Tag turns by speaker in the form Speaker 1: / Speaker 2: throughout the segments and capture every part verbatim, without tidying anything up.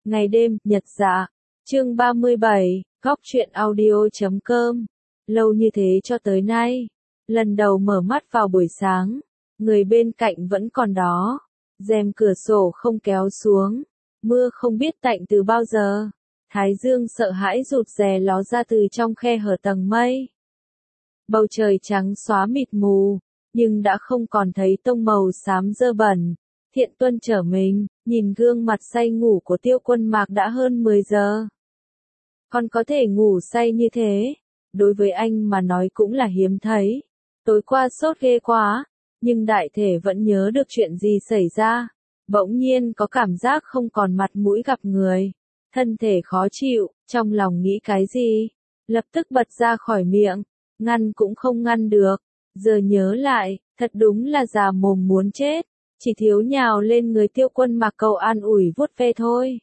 Speaker 1: Ngày đêm, nhật dạ. Chương ba mươi bảy, góc truyện audio chấm com. Lâu như thế cho tới nay. Lần đầu mở mắt vào buổi sáng. Người bên cạnh vẫn còn đó. Rèm cửa sổ không kéo xuống. Mưa không biết tạnh từ bao giờ. Thái dương sợ hãi rụt rè ló ra từ trong khe hở tầng mây. Bầu trời trắng xóa mịt mù. Nhưng đã không còn thấy tông màu xám dơ bẩn. Thiện Tuân trở mình, nhìn gương mặt say ngủ của Tiêu Quân Mạc đã hơn mười giờ. Còn có thể ngủ say như thế, đối với anh mà nói cũng là hiếm thấy. Tối qua sốt ghê quá, nhưng đại thể vẫn nhớ được chuyện gì xảy ra. Bỗng nhiên có cảm giác không còn mặt mũi gặp người. Thân thể khó chịu, trong lòng nghĩ cái gì? Lập tức bật ra khỏi miệng, ngăn cũng không ngăn được. Giờ nhớ lại, thật đúng là già mồm muốn chết. Chỉ thiếu nhào lên người Tiêu Quân Mạc cầu an ủi vuốt ve thôi.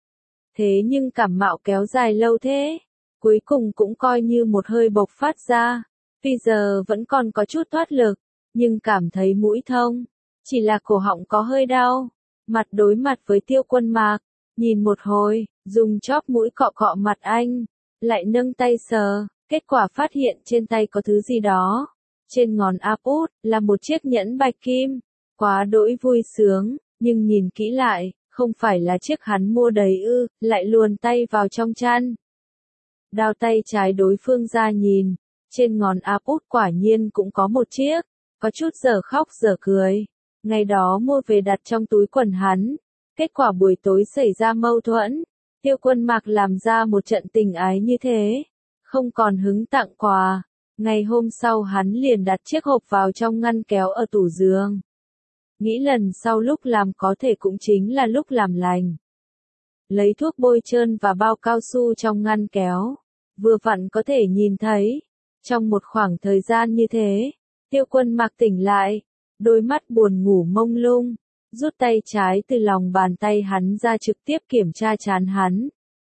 Speaker 1: Thế nhưng cảm mạo kéo dài lâu thế, cuối cùng cũng coi như một hơi bộc phát ra. Vì giờ vẫn còn có chút thoát lực, nhưng cảm thấy mũi thông, chỉ là cổ họng có hơi đau. Mặt đối mặt với Tiêu Quân Mạc, nhìn một hồi, dùng chóp mũi cọ cọ mặt anh, lại nâng tay sờ, kết quả phát hiện trên tay có thứ gì đó. Trên ngón áp út là một chiếc nhẫn bạch kim. Quá đỗi vui sướng, nhưng nhìn kỹ lại, không phải là chiếc hắn mua đầy ư, lại luồn tay vào trong chăn. Đao tay trái đối phương ra nhìn, trên ngón áp út quả nhiên cũng có một chiếc, có chút dở khóc dở cười. Ngày đó mua về đặt trong túi quần hắn, kết quả buổi tối xảy ra mâu thuẫn, Tiêu Quân Mạc làm ra một trận tình ái như thế, không còn hứng tặng quà. Ngày hôm sau hắn liền đặt chiếc hộp vào trong ngăn kéo ở tủ giường. Nghĩ lần sau lúc làm có thể cũng chính là lúc làm lành. Lấy thuốc bôi trơn và bao cao su trong ngăn kéo. Vừa vặn có thể nhìn thấy. Trong một khoảng thời gian như thế, Tiêu Quân Mạc tỉnh lại. Đôi mắt buồn ngủ mông lung. Rút tay trái từ lòng bàn tay hắn ra trực tiếp kiểm tra trán hắn.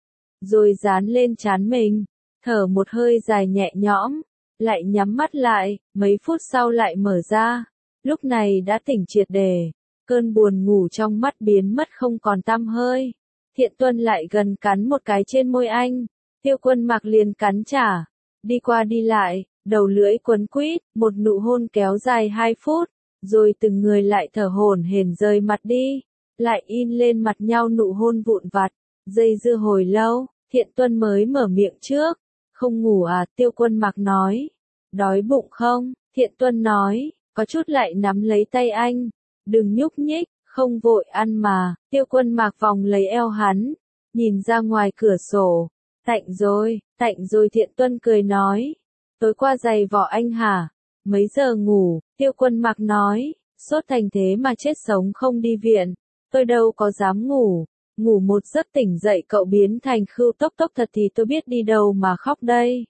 Speaker 1: Rồi dán lên trán mình. Thở một hơi dài nhẹ nhõm. Lại nhắm mắt lại, mấy phút sau lại mở ra. Lúc này đã tỉnh triệt để, cơn buồn ngủ trong mắt biến mất không còn tăm hơi. Thiện Tuân lại gần cắn một cái trên môi anh, Tiêu Quân Mạc liền cắn trả, đi qua đi lại, đầu lưỡi quấn quýt, một nụ hôn kéo dài hai phút, rồi từng người lại thở hổn hển rời mặt đi, lại in lên mặt nhau nụ hôn vụn vặt, dây dưa hồi lâu, Thiện Tuân mới mở miệng trước, không ngủ à, Tiêu Quân Mạc nói, đói bụng không, Thiện Tuân nói. Có chút lại nắm lấy tay anh, đừng nhúc nhích, không vội ăn mà. Tiêu Quân Mạc vòng lấy eo hắn, nhìn ra ngoài cửa sổ, tạnh rồi, tạnh rồi. Thiện Tuân cười nói, tối qua giày vò anh hả, mấy giờ ngủ? Tiêu Quân Mạc nói, sốt thành thế mà chết sống không đi viện, tôi đâu có dám ngủ, ngủ một giấc tỉnh dậy cậu biến thành khưu tốc tốc thật thì tôi biết đi đâu mà khóc đây.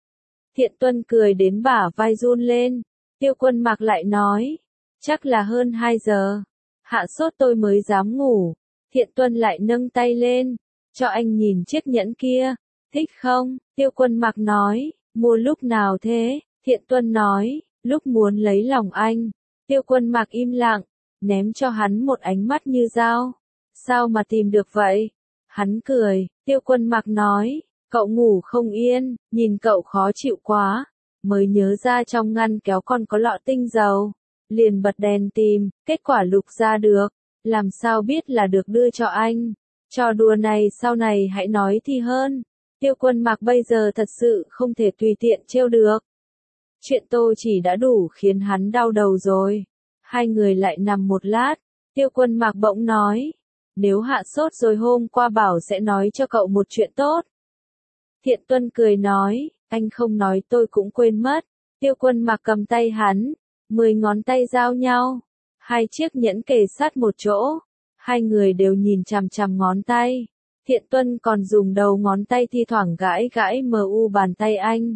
Speaker 1: Thiện Tuân cười đến bả vai run lên. Tiêu Quân Mạc lại nói, chắc là hơn hai giờ, hạ sốt tôi mới dám ngủ. Thiện Tuân lại nâng tay lên, cho anh nhìn chiếc nhẫn kia, thích không? Tiêu Quân Mạc nói, mua lúc nào thế? Thiện Tuân nói, lúc muốn lấy lòng anh. Tiêu Quân Mạc im lặng, ném cho hắn một ánh mắt như dao. Sao mà tìm được vậy? Hắn cười, Tiêu Quân Mạc nói, cậu ngủ không yên, nhìn cậu khó chịu quá. Mới nhớ ra trong ngăn kéo còn có lọ tinh dầu, liền bật đèn tìm, kết quả lục ra được, làm sao biết là được đưa cho anh. Trò đùa này sau này hãy nói thì hơn. Tiêu Quân Mạc bây giờ thật sự không thể tùy tiện trêu được. Chuyện Tô Chỉ đã đủ khiến hắn đau đầu rồi. Hai người lại nằm một lát, Tiêu Quân Mạc bỗng nói, nếu hạ sốt rồi hôm qua bảo sẽ nói cho cậu một chuyện tốt. Thiện Tuân cười nói, anh không nói tôi cũng quên mất. Tiêu Quân Mạc cầm tay hắn, mười ngón tay giao nhau, hai chiếc nhẫn kề sát một chỗ, hai người đều nhìn chằm chằm ngón tay. Thiện Tuân còn dùng đầu ngón tay thi thoảng gãi gãi mờ u bàn tay anh.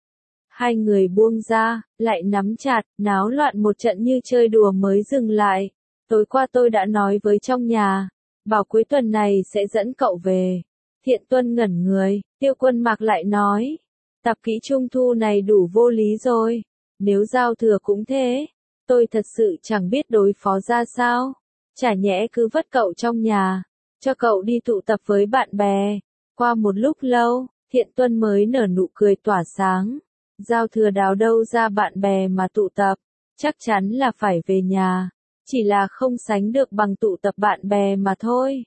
Speaker 1: Hai người buông ra, lại nắm chặt, náo loạn một trận như chơi đùa mới dừng lại. Tối qua tôi đã nói với trong nhà, bảo cuối tuần này sẽ dẫn cậu về. Thiện Tuân ngẩn người, Tiêu Quân Mạc lại nói, tập kỹ trung thu này đủ vô lý rồi, nếu giao thừa cũng thế, tôi thật sự chẳng biết đối phó ra sao, chả nhẽ cứ vất cậu trong nhà, cho cậu đi tụ tập với bạn bè. Qua một lúc lâu, Thiện Tuân mới nở nụ cười tỏa sáng. Giao thừa đào đâu ra bạn bè mà tụ tập, chắc chắn là phải về nhà, chỉ là không sánh được bằng tụ tập bạn bè mà thôi.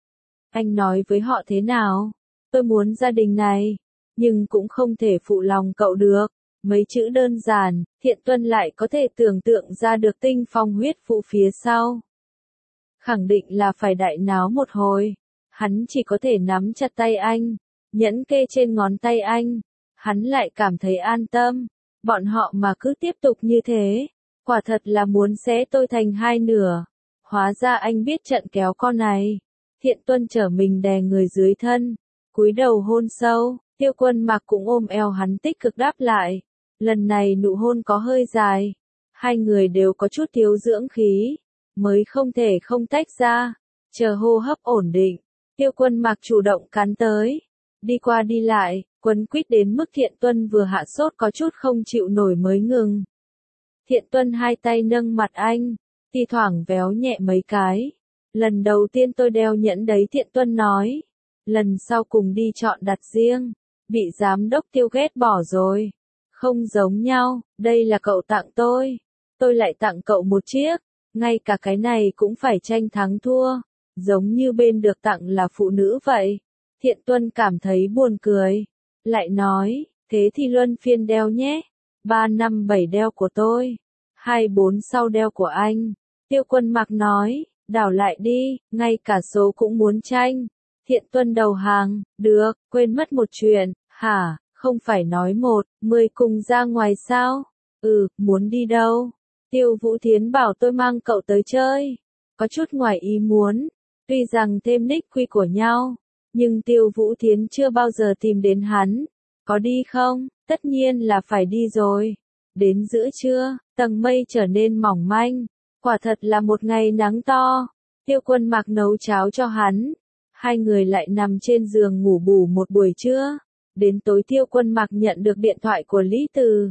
Speaker 1: Anh nói với họ thế nào? Tôi muốn gia đình này, nhưng cũng không thể phụ lòng cậu được. Mấy chữ đơn giản, Thiện Tuân lại có thể tưởng tượng ra được tinh phong huyết vũ phía sau. Khẳng định là phải đại náo một hồi. Hắn chỉ có thể nắm chặt tay anh, nhẫn kê trên ngón tay anh. Hắn lại cảm thấy an tâm. Bọn họ mà cứ tiếp tục như thế, quả thật là muốn xé tôi thành hai nửa. Hóa ra anh biết trận kéo con này. Thiện Tuân trở mình đè người dưới thân, cúi đầu hôn sâu. Tiêu Quân Mặc cũng ôm eo hắn tích cực đáp lại. Lần này nụ hôn có hơi dài. Hai người đều có chút thiếu dưỡng khí, mới không thể không tách ra. Chờ hô hấp ổn định, Tiêu Quân Mặc chủ động cắn tới. Đi qua đi lại, quấn quýt đến mức Thiện Tuân vừa hạ sốt có chút không chịu nổi mới ngừng. Thiện Tuân hai tay nâng mặt anh, thi thoảng véo nhẹ mấy cái. Lần đầu tiên tôi đeo nhẫn đấy, Thiện Tuân nói. Lần sau cùng đi chọn đặt riêng. Bị giám đốc Tiêu ghét bỏ rồi. Không giống nhau, đây là cậu tặng tôi. Tôi lại tặng cậu một chiếc. Ngay cả cái này cũng phải tranh thắng thua. Giống như bên được tặng là phụ nữ vậy. Thiện Tuân cảm thấy buồn cười. Lại nói, thế thì luân phiên đeo nhé. Ba năm bảy đeo của tôi. Hai bốn sau đeo của anh. Tiêu Quân Mặc nói, đảo lại đi, ngay cả số cũng muốn tranh. Thiện Tuân đầu hàng, được, quên mất một chuyện, hả, không phải nói một, mười cùng ra ngoài sao? Ừ, muốn đi đâu? Tiêu Vũ Thiến bảo tôi mang cậu tới chơi. Có chút ngoài ý muốn, tuy rằng thêm nick quy của nhau, nhưng Tiêu Vũ Thiến chưa bao giờ tìm đến hắn. Có đi không? Tất nhiên là phải đi rồi. Đến giữa trưa, tầng mây trở nên mỏng manh. Quả thật là một ngày nắng to. Tiêu Quân Mặc nấu cháo cho hắn. Hai người lại nằm trên giường ngủ bù một buổi trưa. Đến tối Tiêu Quân Mặc nhận được điện thoại của Lý Từ.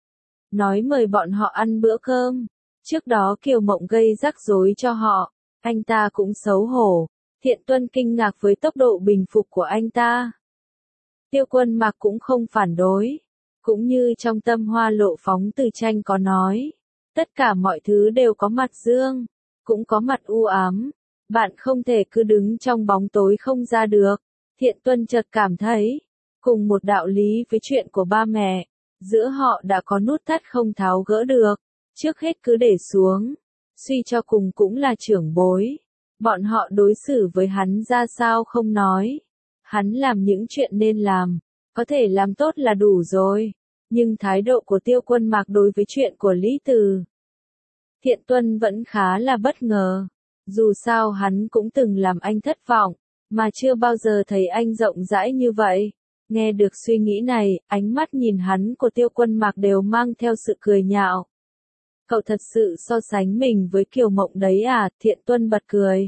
Speaker 1: Nói mời bọn họ ăn bữa cơm. Trước đó Kiều Mộng gây rắc rối cho họ. Anh ta cũng xấu hổ. Thiện Tuân kinh ngạc với tốc độ bình phục của anh ta. Tiêu Quân Mặc cũng không phản đối. Cũng như trong Tâm Hoa Lộ Phóng từ tranh có nói. Tất cả mọi thứ đều có mặt dương, cũng có mặt u ám. Bạn không thể cứ đứng trong bóng tối không ra được. Thiện Tuân chợt cảm thấy, cùng một đạo lý với chuyện của ba mẹ, giữa họ đã có nút thắt không tháo gỡ được. Trước hết cứ để xuống, suy cho cùng cũng là trưởng bối. Bọn họ đối xử với hắn ra sao không nói. Hắn làm những chuyện nên làm, có thể làm tốt là đủ rồi. Nhưng thái độ của Tiêu Quân Mặc đối với chuyện của Lý Từ, Thiện Tuân vẫn khá là bất ngờ. Dù sao hắn cũng từng làm anh thất vọng, mà chưa bao giờ thấy anh rộng rãi như vậy. Nghe được suy nghĩ này, ánh mắt nhìn hắn của Tiêu Quân Mặc đều mang theo sự cười nhạo. Cậu thật sự so sánh mình với Kiều Mộng đấy à? Thiện Tuân bật cười.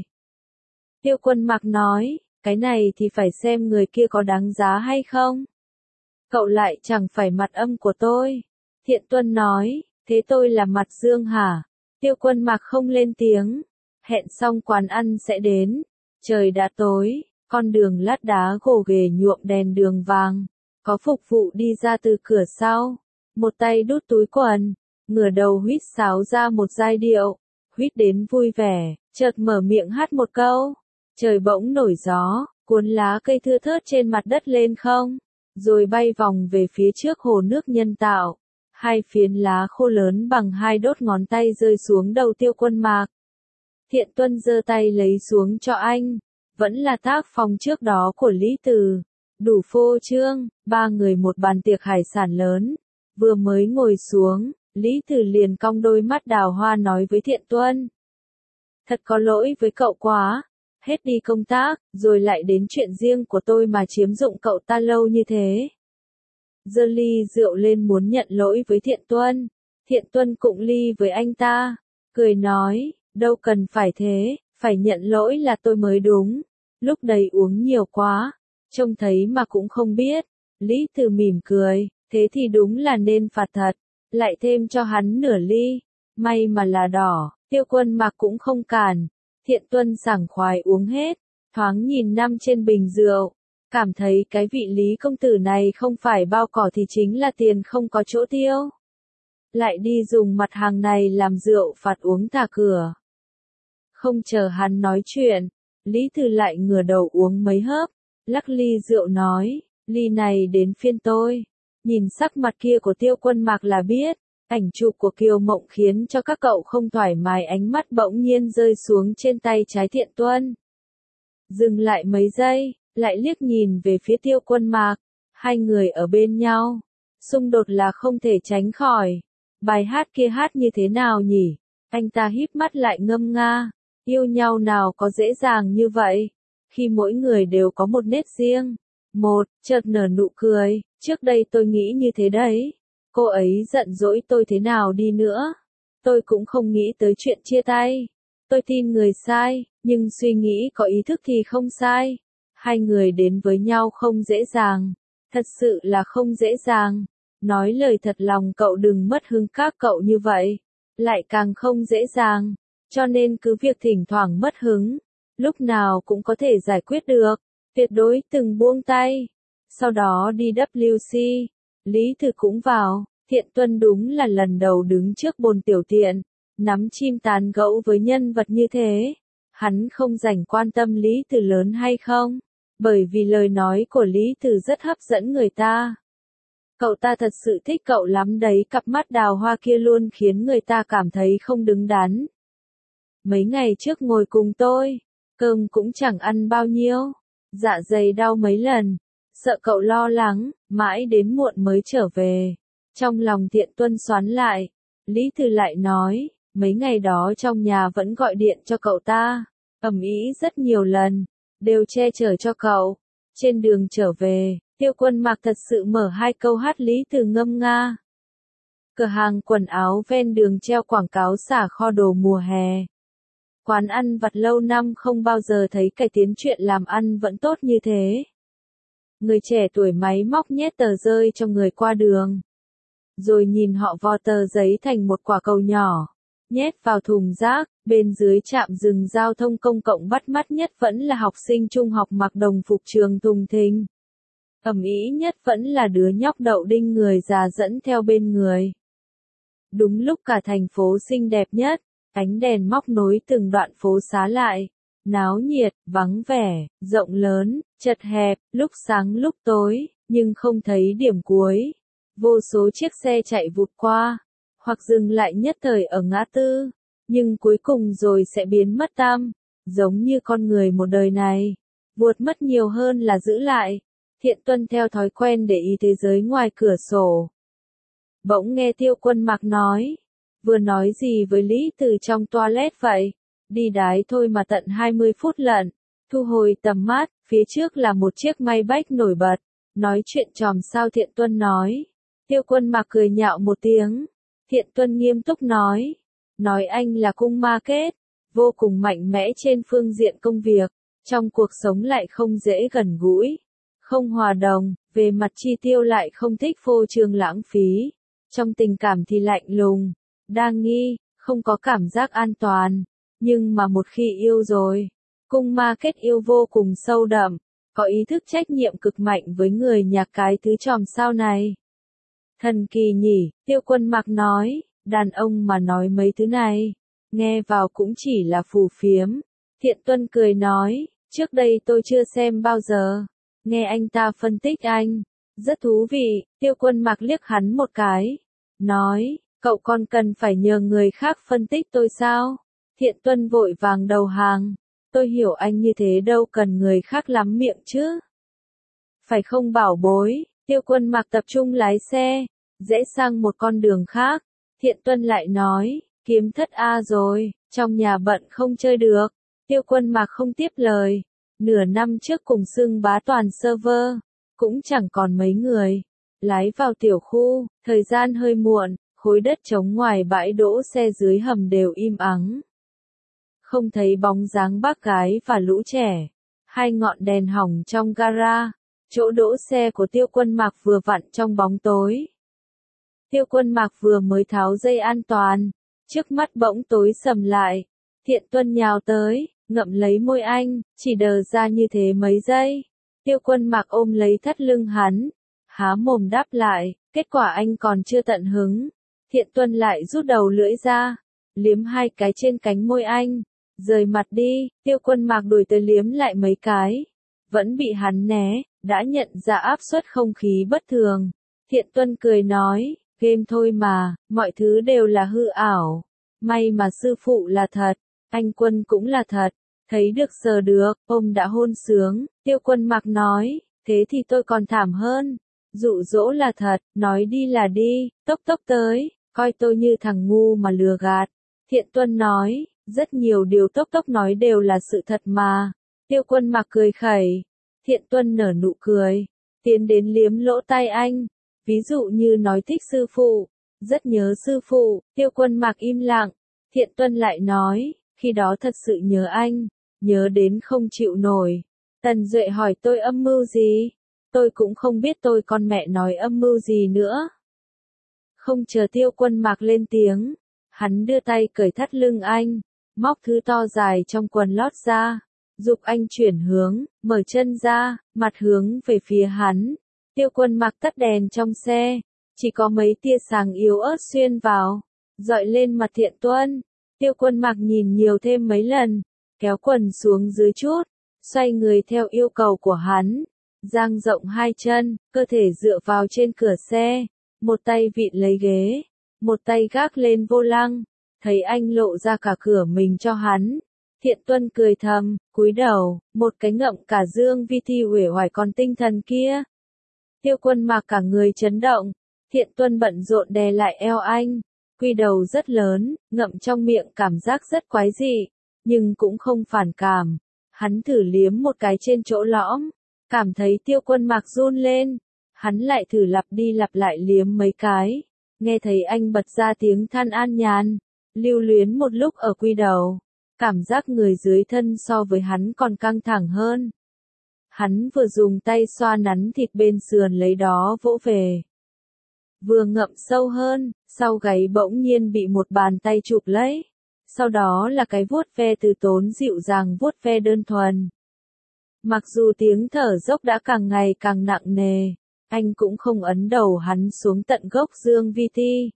Speaker 1: Tiêu Quân Mặc nói, cái này thì phải xem người kia có đáng giá hay không. Cậu lại chẳng phải mặt âm của tôi. Thiện Tuân nói, thế tôi là mặt dương hả? Tiêu Quân Mặc không lên tiếng. Hẹn xong quán ăn sẽ đến. Trời đã tối, con đường lát đá gồ ghề nhuộm đèn đường vàng. Có phục vụ đi ra từ cửa sau. Một tay đút túi quần, ngửa đầu huýt sáo ra một giai điệu. Huýt đến vui vẻ, chợt mở miệng hát một câu. Trời bỗng nổi gió, cuốn lá cây thưa thớt trên mặt đất lên không. Rồi bay vòng về phía trước hồ nước nhân tạo. Hai phiến lá khô lớn bằng hai đốt ngón tay rơi xuống đầu Tiêu Quân Mặc. Thiện Tuân giơ tay lấy xuống cho anh. Vẫn là tác phong trước đó của Lý Từ. Đủ phô trương, ba người một bàn tiệc hải sản lớn. Vừa mới ngồi xuống, Lý Từ liền cong đôi mắt đào hoa nói với Thiện Tuân. Thật có lỗi với cậu quá. Hết đi công tác, rồi lại đến chuyện riêng của tôi mà chiếm dụng cậu ta lâu như thế. Giơ ly rượu lên muốn nhận lỗi với Thiện Tuân. Thiện Tuân cũng ly với anh ta. Cười nói, đâu cần phải thế, phải nhận lỗi là tôi mới đúng. Lúc đấy uống nhiều quá, trông thấy mà cũng không biết. Lý Từ mỉm cười, thế thì đúng là nên phạt thật. Lại thêm cho hắn nửa ly. May mà là đỏ, Tiêu Quân Mặc cũng không cản. Thiện Tuân sảng khoái uống hết. thoáng nhìn năm trên bình rượu, cảm thấy cái vị Lý công tử này không phải bao cỏ thì chính là tiền không có chỗ tiêu. Lại đi dùng mặt hàng này làm rượu phạt uống thả cửa. Không chờ hắn nói chuyện, Lý Từ lại ngửa đầu uống mấy hớp, lắc ly rượu nói, ly này đến phiên tôi. Nhìn sắc mặt kia của Tiêu Quân Mạc là biết, ảnh chụp của Kiều Mộng khiến cho các cậu không thoải mái, ánh mắt bỗng nhiên rơi xuống trên tay trái Thiện Tuân. Dừng lại mấy giây, lại liếc nhìn về phía Tiêu Quân Mạc, hai người ở bên nhau, xung đột là không thể tránh khỏi. Bài hát kia hát như thế nào nhỉ? Anh ta híp mắt lại ngâm nga, yêu nhau nào có dễ dàng như vậy, khi mỗi người đều có một nét riêng. Một, chợt nở nụ cười, trước đây tôi nghĩ như thế đấy. Cô ấy giận dỗi tôi thế nào đi nữa, tôi cũng không nghĩ tới chuyện chia tay. Tôi tin người sai, nhưng suy nghĩ có ý thức thì không sai. Hai người đến với nhau không dễ dàng, thật sự là không dễ dàng. Nói lời thật lòng cậu đừng mất hứng các cậu như vậy, lại càng không dễ dàng. Cho nên cứ việc thỉnh thoảng mất hứng, lúc nào cũng có thể giải quyết được, tuyệt đối từng buông tay. Sau đó đi W C, Lý Thư cũng vào, Thiện Tuân đúng là lần đầu đứng trước bồn tiểu tiện, nắm chim tán gẫu với nhân vật như thế. Hắn không rảnh quan tâm Lý Thư lớn hay không, bởi vì lời nói của Lý Thư rất hấp dẫn người ta. Cậu ta thật sự thích cậu lắm đấy, cặp mắt đào hoa kia luôn khiến người ta cảm thấy không đứng đắn. Mấy ngày trước ngồi cùng tôi, cơm cũng chẳng ăn bao nhiêu, dạ dày đau mấy lần, sợ cậu lo lắng, mãi đến muộn mới trở về. Trong lòng Thiện Tuân xoắn lại, Lý Thư lại nói, mấy ngày đó trong nhà vẫn gọi điện cho cậu ta, ầm ĩ rất nhiều lần, đều che chở cho cậu. Trên đường trở về, Tiêu Quân Mạc thật sự mở hai câu hát Lý Thư ngâm nga. Cửa hàng quần áo ven đường treo quảng cáo xả kho đồ mùa hè. Quán ăn vặt lâu năm không bao giờ thấy cải tiến chuyện làm ăn vẫn tốt như thế. Người trẻ tuổi máy móc nhét tờ rơi cho người qua đường, rồi nhìn họ vò tờ giấy thành một quả cầu nhỏ, nhét vào thùng rác. Bên dưới trạm dừng giao thông công cộng bắt mắt nhất vẫn là học sinh trung học mặc đồng phục trường thùng thình. Ầm ĩ nhất vẫn là đứa nhóc đậu đinh người già dẫn theo bên người. Đúng lúc cả thành phố xinh đẹp nhất, ánh đèn móc nối từng đoạn phố xá lại, náo nhiệt, vắng vẻ, rộng lớn, chật hẹp, lúc sáng lúc tối, nhưng không thấy điểm cuối. Vô số chiếc xe chạy vụt qua, hoặc dừng lại nhất thời ở ngã tư, nhưng cuối cùng rồi sẽ biến mất tăm, giống như con người một đời này, vụt mất nhiều hơn là giữ lại. Thiện Tuân theo thói quen để ý thế giới ngoài cửa sổ. Bỗng nghe Tiêu Quân Mạc nói, vừa nói gì với Lý Từ trong toilet vậy, đi đái thôi mà tận hai mươi phút lận. Thu hồi tầm mắt, phía trước là một chiếc Maybach nổi bật, nói chuyện chòm sao Thiện Tuân nói. Tiêu Quân Mạc cười nhạo một tiếng, Thiện Tuân nghiêm túc nói, nói anh là cung ma kết, vô cùng mạnh mẽ trên phương diện công việc, trong cuộc sống lại không dễ gần gũi, không hòa đồng, về mặt chi tiêu lại không thích phô trương lãng phí, trong tình cảm thì lạnh lùng, đa nghi, không có cảm giác an toàn, nhưng mà một khi yêu rồi, cung ma kết yêu vô cùng sâu đậm, có ý thức trách nhiệm cực mạnh với người nhà cái thứ chòm sao này. Thần kỳ nhỉ, Tiêu Quân Mạc nói, đàn ông mà nói mấy thứ này, nghe vào cũng chỉ là phù phiếm. Thiện Tuân cười nói, trước đây tôi chưa xem bao giờ, nghe anh ta phân tích anh, rất thú vị. Tiêu Quân Mạc liếc hắn một cái, nói, cậu còn cần phải nhờ người khác phân tích tôi sao? Thiện Tuân vội vàng đầu hàng, tôi hiểu anh như thế đâu cần người khác lắm miệng chứ. Phải không bảo bối? Tiêu Quân Mạc tập trung lái xe, rẽ sang một con đường khác. Thiện Tuân lại nói, kiếm thất A rồi, trong nhà bận không chơi được. Tiêu Quân Mạc không tiếp lời. Nửa năm trước cùng xưng bá toàn server, cũng chẳng còn mấy người. Lái vào tiểu khu, thời gian hơi muộn, khối đất trống ngoài bãi đỗ xe dưới hầm đều im ắng. Không thấy bóng dáng bác gái và lũ trẻ. Hai ngọn đèn hỏng trong gara. Chỗ đỗ xe của Tiêu Quân Mạc vừa vặn trong bóng tối. Tiêu Quân Mạc vừa mới tháo dây an toàn, trước mắt bỗng tối sầm lại. Thiện Tuân nhào tới, ngậm lấy môi anh, chỉ đờ ra như thế mấy giây. Tiêu Quân Mạc ôm lấy thắt lưng hắn, há mồm đáp lại, kết quả anh còn chưa tận hứng. Thiện Tuân lại rút đầu lưỡi ra, liếm hai cái trên cánh môi anh, rời mặt đi. Tiêu Quân Mạc đuổi tới liếm lại mấy cái, vẫn bị hắn né, đã nhận ra áp suất không khí bất thường. Thiện Tuân cười nói, game thôi mà, mọi thứ đều là hư ảo. May mà sư phụ là thật, anh Quân cũng là thật, thấy được sờ được, ông đã hôn sướng. Tiêu Quân Mạc nói, thế thì tôi còn thảm hơn. Dụ dỗ là thật, nói đi là đi, tốc tốc tới, coi tôi như thằng ngu mà lừa gạt. Thiện Tuân nói, rất nhiều điều tốc tốc nói đều là sự thật mà. Tiêu Quân Mạc cười khẩy. Thiện Tuân nở nụ cười, tiến đến liếm lỗ tai anh. Ví dụ như nói thích sư phụ, rất nhớ sư phụ. Tiêu Quân Mạc im lặng. Thiện Tuân lại nói, khi đó thật sự nhớ anh, nhớ đến không chịu nổi. Tần Duệ hỏi tôi âm mưu gì? Tôi cũng không biết tôi con mẹ nói âm mưu gì nữa. Không chờ Tiêu Quân Mạc lên tiếng, hắn đưa tay cởi thắt lưng anh, móc thứ to dài trong quần lót ra, giục anh chuyển hướng, mở chân ra, mặt hướng về phía hắn. Tiêu Quân Mạc tắt đèn trong xe, chỉ có mấy tia sáng yếu ớt xuyên vào, dọi lên mặt Thiện Tuân. Tiêu Quân Mạc nhìn nhiều thêm mấy lần, kéo quần xuống dưới chút, xoay người theo yêu cầu của hắn, dang rộng hai chân, cơ thể dựa vào trên cửa xe, một tay vịn lấy ghế, một tay gác lên vô lăng, thấy anh lộ ra cả cửa mình cho hắn. Thiện Tuân cười thầm, cúi đầu, một cái ngậm cả Dương Vi Thi uể oải còn tinh thần kia. Tiêu Quân Mạc cả người chấn động, Thiện Tuân bận rộn đè lại eo anh, quy đầu rất lớn, ngậm trong miệng cảm giác rất quái dị, nhưng cũng không phản cảm. Hắn thử liếm một cái trên chỗ lõm, cảm thấy Tiêu Quân Mạc run lên, hắn lại thử lặp đi lặp lại liếm mấy cái, nghe thấy anh bật ra tiếng than an nhàn, lưu luyến một lúc ở quy đầu, cảm giác người dưới thân so với hắn còn căng thẳng hơn. Hắn vừa dùng tay xoa nắn thịt bên sườn lấy đó vỗ về, vừa ngậm sâu hơn, sau gáy bỗng nhiên bị một bàn tay chụp lấy, sau đó là cái vuốt ve từ tốn dịu dàng vuốt ve đơn thuần. Mặc dù tiếng thở dốc đã càng ngày càng nặng nề, anh cũng không ấn đầu hắn xuống tận gốc Dương Vi Thi.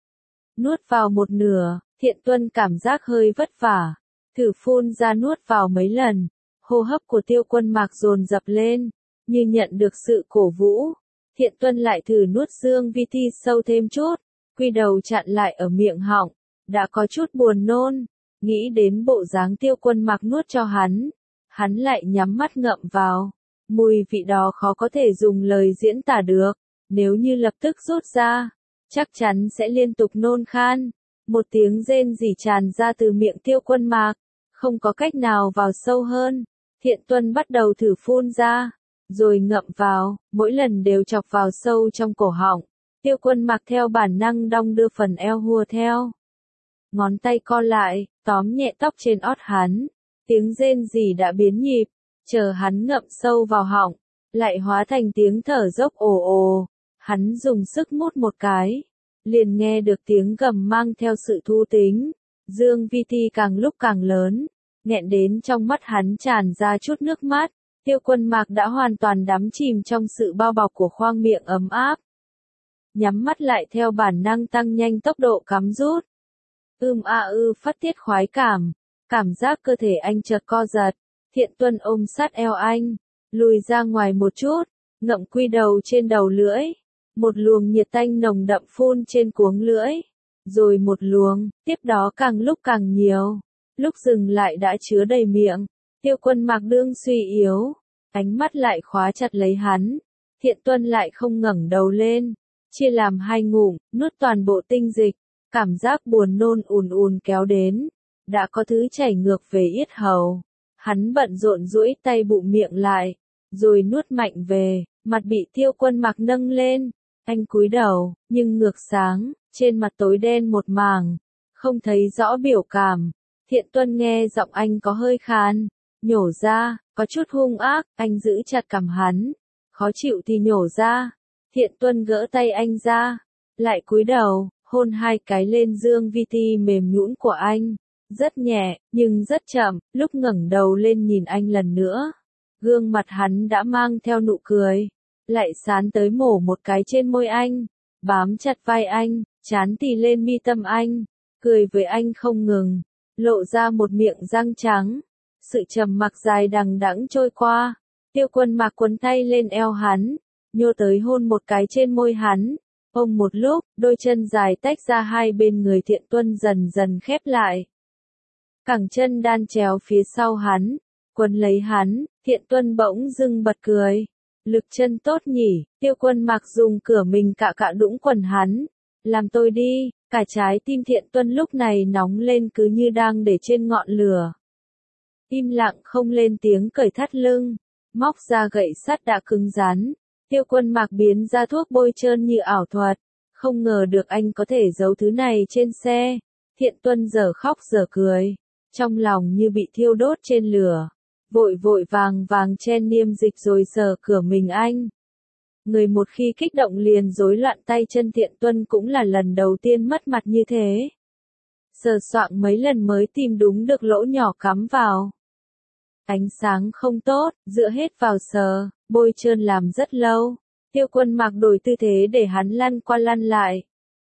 Speaker 1: Nuốt vào một nửa, Thiện Tuân cảm giác hơi vất vả, thử phun ra nuốt vào mấy lần, hô hấp của Tiêu Quân Mạc dồn dập lên, như nhận được sự cổ vũ. Thiện Tuân lại thử nuốt Dương Vi Thi sâu thêm chút, quy đầu chặn lại ở miệng họng, đã có chút buồn nôn, nghĩ đến bộ dáng Tiêu Quân Mạc nuốt cho hắn, hắn lại nhắm mắt ngậm vào, mùi vị đó khó có thể dùng lời diễn tả được, nếu như lập tức rút ra, chắc chắn sẽ liên tục nôn khan. Một tiếng rên rỉ tràn ra từ miệng Tiêu Quân Mạc, không có cách nào vào sâu hơn. Thiện Tuân bắt đầu thử phun ra, rồi ngậm vào, mỗi lần đều chọc vào sâu trong cổ họng. Tiêu Quân Mạc theo bản năng đong đưa phần eo hùa theo. Ngón tay co lại, tóm nhẹ tóc trên ót hắn. Tiếng rên rỉ đã biến nhịp, chờ hắn ngậm sâu vào họng, lại hóa thành tiếng thở dốc ồ ồ. Hắn dùng sức mút một cái, liền nghe được tiếng gầm mang theo sự thu tính. Dương Vi Thi càng lúc càng lớn, nghẹn đến trong mắt hắn tràn ra chút nước mắt. Tiêu Quân Mạc đã hoàn toàn đắm chìm trong sự bao bọc của khoang miệng ấm áp. Nhắm mắt lại theo bản năng tăng nhanh tốc độ cắm rút. Ưm a ư phát tiết khoái cảm, cảm giác cơ thể anh chợt co giật. Thiện Tuân ôm sát eo anh, lùi ra ngoài một chút, ngậm quy đầu trên đầu lưỡi. Một luồng nhiệt tanh nồng đậm phun trên cuống lưỡi, rồi một luồng, tiếp đó càng lúc càng nhiều. Lúc dừng lại đã chứa đầy miệng. Tiêu Quân Mạc đương suy yếu, ánh mắt lại khóa chặt lấy hắn. Thiện Tuân lại không ngẩng đầu lên, chia làm hai ngụm, nuốt toàn bộ tinh dịch, cảm giác buồn nôn ùn ùn kéo đến, đã có thứ chảy ngược về yết hầu. Hắn bận rộn duỗi tay bụng miệng lại, rồi nuốt mạnh về, mặt bị Tiêu Quân Mạc nâng lên, anh cúi đầu, nhưng ngược sáng, trên mặt tối đen một mảng, không thấy rõ biểu cảm. Thiện Tuân nghe giọng anh có hơi khàn, nhổ ra, có chút hung ác, anh giữ chặt cằm hắn, khó chịu thì nhổ ra. Thiện Tuân gỡ tay anh ra, lại cúi đầu, hôn hai cái lên Dương Vi Thi mềm nhũn của anh. Rất nhẹ, nhưng rất chậm, lúc ngẩng đầu lên nhìn anh lần nữa. Gương mặt hắn đã mang theo nụ cười. Lại sán tới mổ một cái trên môi anh. Bám chặt vai anh, chán tì lên mi tâm anh. Cười với anh không ngừng. Lộ ra một miệng răng trắng. Sự trầm mặc dài đằng đẵng trôi qua. Tiêu Quân Mạc quấn tay lên eo hắn. Nhô tới hôn một cái trên môi hắn. Ôm một lúc, đôi chân dài tách ra hai bên người Thiện Tuân dần dần khép lại. Cẳng chân đan chéo phía sau hắn, quấn lấy hắn, Thiện Tuân bỗng dưng bật cười. Lực chân tốt nhỉ, Tiêu Quân Mạc dùng cửa mình cạ cạ đũng quần hắn. Làm tôi đi, cả trái tim Thiện Tuân lúc này nóng lên cứ như đang để trên ngọn lửa. Im lặng không lên tiếng cởi thắt lưng, móc ra gậy sắt đã cứng rắn. Tiêu Quân Mạc biến ra thuốc bôi trơn như ảo thuật, không ngờ được anh có thể giấu thứ này trên xe. Thiện Tuân giờ khóc giờ cười, trong lòng như bị thiêu đốt trên lửa, vội vội vàng vàng chen niêm dịch rồi sờ cửa mình anh. Người một khi kích động liền rối loạn tay chân, Thiện Tuân cũng là lần đầu tiên mất mặt như thế. Sờ soạng mấy lần mới tìm đúng được lỗ nhỏ cắm vào. Ánh sáng không tốt, dựa hết vào sờ, bôi trơn làm rất lâu. Tiêu Quân Mạc đổi tư thế để hắn lăn qua lăn lại.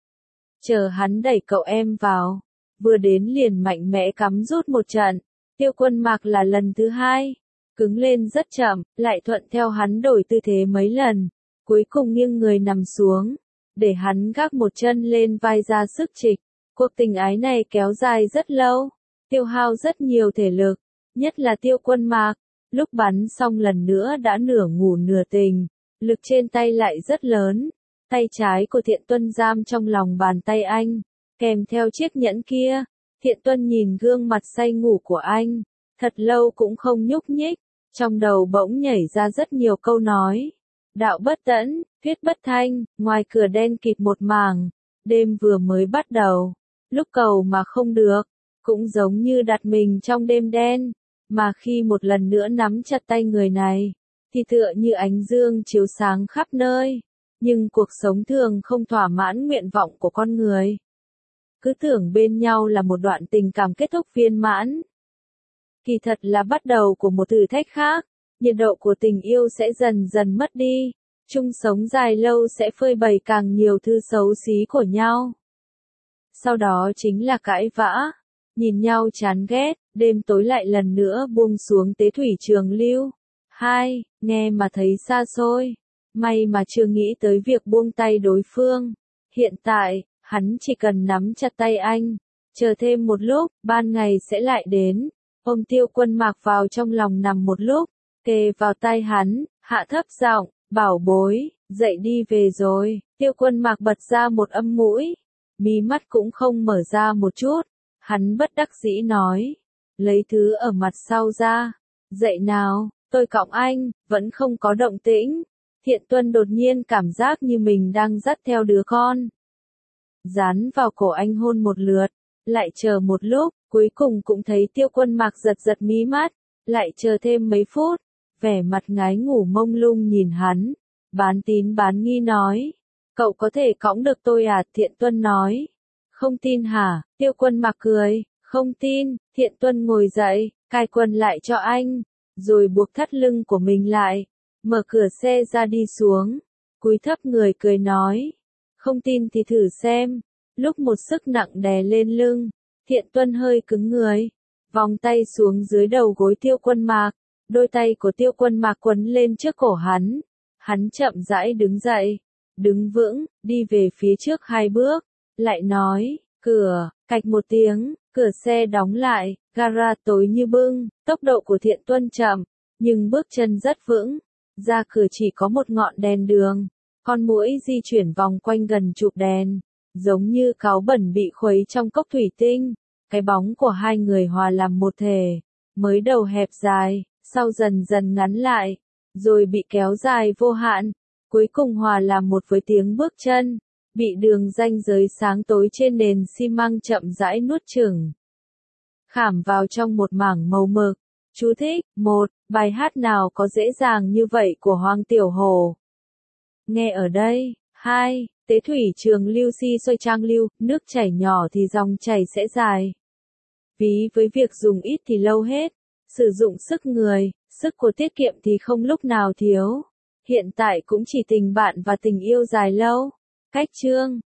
Speaker 1: Chờ hắn đẩy cậu em vào. Vừa đến liền mạnh mẽ cắm rút một trận. Tiêu Quân Mạc là lần thứ hai. Cứng lên rất chậm, lại thuận theo hắn đổi tư thế mấy lần. Cuối cùng nghiêng người nằm xuống. Để hắn gác một chân lên vai ra sức trịch. Cuộc tình ái này kéo dài rất lâu. Tiêu hao rất nhiều thể lực. Nhất là Tiêu Quân Mạc. Lúc bắn xong lần nữa đã nửa ngủ nửa tình. Lực trên tay lại rất lớn. Tay trái của Thiện Tuân giam trong lòng bàn tay anh. Kèm theo chiếc nhẫn kia. Thiện Tuân nhìn gương mặt say ngủ của anh. Thật lâu cũng không nhúc nhích. Trong đầu bỗng nhảy ra rất nhiều câu nói. Đạo bất tẫn, thuyết bất thanh, ngoài cửa đen kịt một mảng. Đêm vừa mới bắt đầu. Lúc cầu mà không được. Cũng giống như đặt mình trong đêm đen. Mà khi một lần nữa nắm chặt tay người này. Thì tựa như ánh dương chiếu sáng khắp nơi. Nhưng cuộc sống thường không thỏa mãn nguyện vọng của con người. Cứ tưởng bên nhau là một đoạn tình cảm kết thúc viên mãn. Kỳ thật là bắt đầu của một thử thách khác. Nhiệt độ của tình yêu sẽ dần dần mất đi. Chung sống dài lâu sẽ phơi bày càng nhiều thứ xấu xí của nhau. Sau đó chính là cãi vã. Nhìn nhau chán ghét, đêm tối lại lần nữa buông xuống tế thủy trường lưu. Hai, nghe mà thấy xa xôi. May mà chưa nghĩ tới việc buông tay đối phương. Hiện tại, hắn chỉ cần nắm chặt tay anh. Chờ thêm một lúc, ban ngày sẽ lại đến. Ôm Tiêu Quân Mạc vào trong lòng nằm một lúc. Kề vào tai hắn, hạ thấp giọng, bảo bối, dậy đi về rồi. Tiêu Quân Mạc bật ra một âm mũi. Mí mắt cũng không mở ra một chút. Hắn bất đắc dĩ nói. Lấy thứ ở mặt sau ra. Dậy nào, tôi cõng anh, vẫn không có động tĩnh. Thiện Tuân đột nhiên cảm giác như mình đang dắt theo đứa con. Dán vào cổ anh hôn một lượt. Lại chờ một lúc, cuối cùng cũng thấy Tiêu Quân Mạc giật giật mí mắt. Lại chờ thêm mấy phút. Vẻ mặt ngái ngủ mông lung nhìn hắn. Bán tín bán nghi nói. Cậu có thể cõng được tôi à? Thiện Tuân nói. Không tin hả? Tiêu Quân Mạc cười. Không tin. Thiện Tuân ngồi dậy, cài quần lại cho anh. Rồi buộc thắt lưng của mình lại. Mở cửa xe ra đi xuống. Cúi thấp người cười nói. Không tin thì thử xem. Lúc một sức nặng đè lên lưng. Thiện Tuân hơi cứng người. Vòng tay xuống dưới đầu gối Tiêu Quân Mạc. Đôi tay của Tiêu Quân Mạc quấn lên trước cổ hắn. Hắn chậm rãi đứng dậy. Đứng vững, đi về phía trước hai bước. Lại nói, cửa, cạch một tiếng, cửa xe đóng lại, gara tối như bưng. Tốc độ của Thiện Tuân chậm, nhưng bước chân rất vững. Ra cửa chỉ có một ngọn đèn đường. Con muỗi di chuyển vòng quanh gần chục đèn. Giống như cáu bẩn bị khuấy trong cốc thủy tinh. Cái bóng của hai người hòa làm một thể. Mới đầu hẹp dài, sau dần dần ngắn lại. Rồi bị kéo dài vô hạn. Cuối cùng hòa làm một với tiếng bước chân. Bị đường ranh giới sáng tối trên nền xi măng chậm rãi nuốt chửng. Khảm vào trong một mảng màu mực. Chú thích, một, bài hát nào có dễ dàng như vậy của Hoàng Tiểu Hồ. Nghe ở đây. Hai, tế thủy trường lưu si xoay trang lưu, nước chảy nhỏ thì dòng chảy sẽ dài. Ví với việc dùng ít thì lâu hết, sử dụng sức người, sức của tiết kiệm thì không lúc nào thiếu. Hiện tại cũng chỉ tình bạn và tình yêu dài lâu. Cách chương